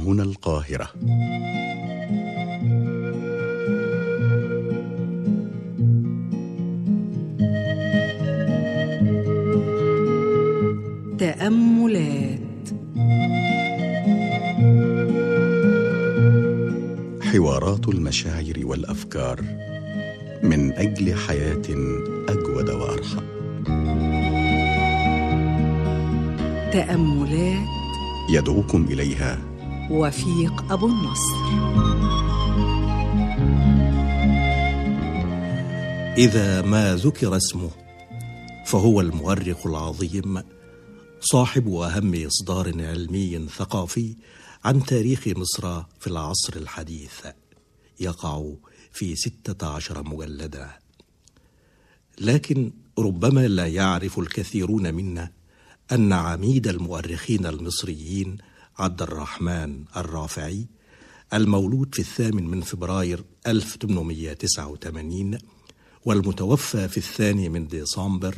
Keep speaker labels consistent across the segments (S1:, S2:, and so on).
S1: هنا القاهرة.
S2: تأملات.
S1: حوارات المشاعر والأفكار من أجل حياة أجود وأرحب.
S2: تأملات
S1: يدعوكم إليها
S2: وفيق أبو النصر.
S3: إذا ما ذكر اسمه فهو المؤرخ العظيم، صاحب أهم إصدار علمي ثقافي عن تاريخ مصر في العصر الحديث، يقع في 16 مجلدا. لكن ربما لا يعرف الكثيرون منا أن عميد المؤرخين المصريين عبد الرحمن الرافعي، المولود في 8 فبراير 1889 والمتوفى في 2 ديسمبر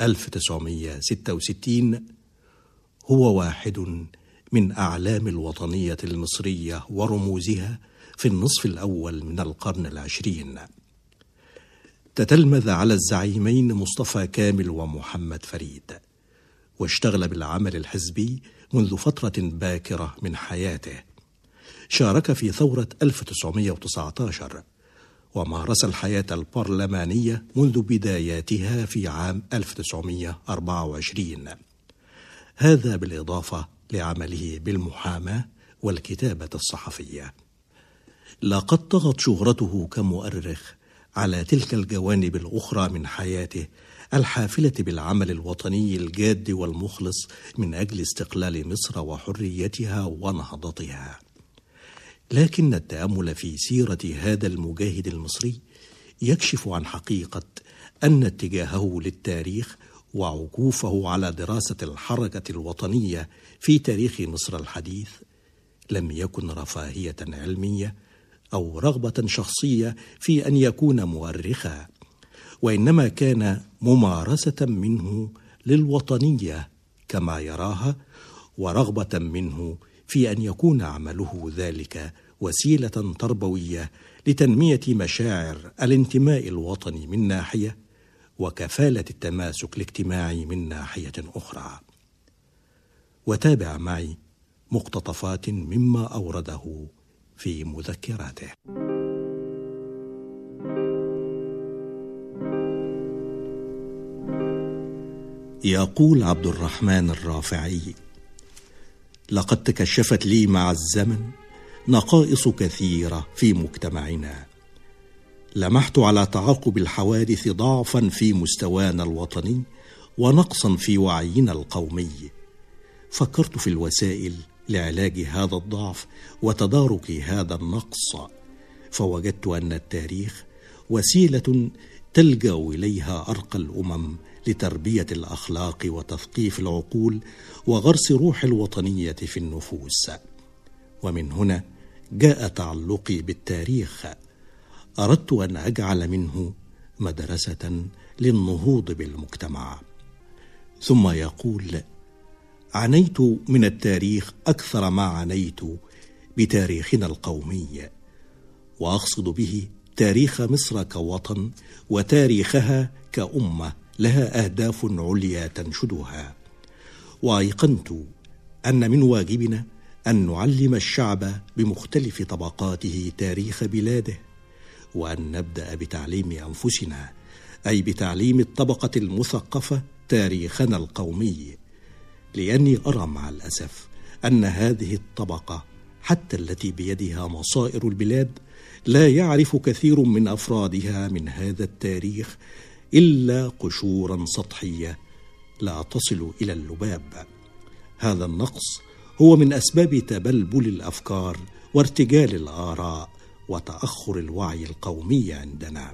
S3: 1966، هو واحد من أعلام الوطنية المصرية ورموزها في النصف الأول من القرن العشرين. تتلمذ على الزعيمين مصطفى كامل ومحمد فريد، واشتغل بالعمل الحزبي منذ فترة باكرة من حياته. شارك في ثورة 1919 ومارس الحياة البرلمانية منذ بداياتها في عام 1924، هذا بالإضافة لعمله بالمحاماة والكتابة الصحفية. لقد طغت شهرته كمؤرخ على تلك الجوانب الأخرى من حياته الحافلة بالعمل الوطني الجاد والمخلص من أجل استقلال مصر وحريتها ونهضتها. لكن التأمل في سيرة هذا المجاهد المصري يكشف عن حقيقة أن اتجاهه للتاريخ وعكوفه على دراسة الحركة الوطنية في تاريخ مصر الحديث لم يكن رفاهية علمية أو رغبة شخصية في أن يكون مؤرخا، وإنما كان ممارسة منه للوطنية كما يراها، ورغبة منه في أن يكون عمله ذلك وسيلة تربوية لتنمية مشاعر الانتماء الوطني من ناحية، وكفالة التماسك الاجتماعي من ناحية أخرى. وتابع معي مقتطفات مما أورده في مذكراته. يقول عبد الرحمن الرافعي: لقد تكشفت لي مع الزمن نقائص كثيرة في مجتمعنا، لمحت على تعاقب الحوادث ضعفا في مستوانا الوطني ونقصا في وعينا القومي. فكرت في الوسائل لعلاج هذا الضعف وتدارك هذا النقص، فوجدت أن التاريخ وسيلة تلجأ إليها أرقى الأمم لتربية الأخلاق وتثقيف العقول وغرس روح الوطنية في النفوس. ومن هنا جاء تعلقي بالتاريخ، أردت أن أجعل منه مدرسة للنهوض بالمجتمع. ثم يقول: عانيت من التاريخ أكثر ما عانيت بتاريخنا القومي، وأقصد به تاريخ مصر كوطن وتاريخها كأمة لها أهداف عليا تنشدها. وأيقنت أن من واجبنا أن نعلم الشعب بمختلف طبقاته تاريخ بلاده، وأن نبدأ بتعليم أنفسنا، أي بتعليم الطبقة المثقفة تاريخنا القومي، لأني أرى مع الأسف أن هذه الطبقة حتى التي بيدها مصائر البلاد لا يعرف كثير من أفرادها من هذا التاريخ إلا قشورا سطحية لا تصل إلى اللباب. هذا النقص هو من أسباب تبلبل الأفكار وارتجال الآراء وتأخر الوعي القومي عندنا.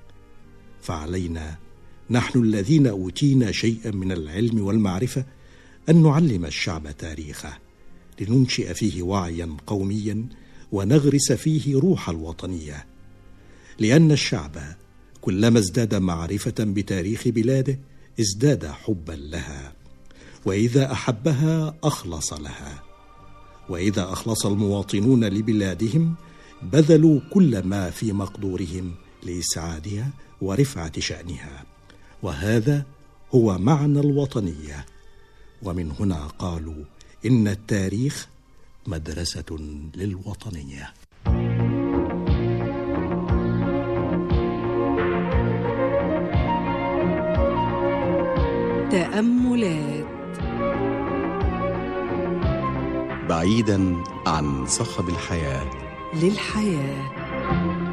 S3: فعلينا نحن الذين أوتينا شيئا من العلم والمعرفة أن نعلم الشعب تاريخه، لننشئ فيه وعيا قوميا ونغرس فيه روح الوطنية، لأن الشعب كلما ازداد معرفة بتاريخ بلاده ازداد حبا لها، وإذا أحبها أخلص لها. وإذا أخلص المواطنون لبلادهم بذلوا كل ما في مقدورهم لإسعادها ورفعة شأنها، وهذا هو معنى الوطنية. ومن هنا قالوا إن التاريخ مدرسة للوطنية.
S2: تأملات.
S1: بعيدا عن صخب الحياة،
S2: للحياة.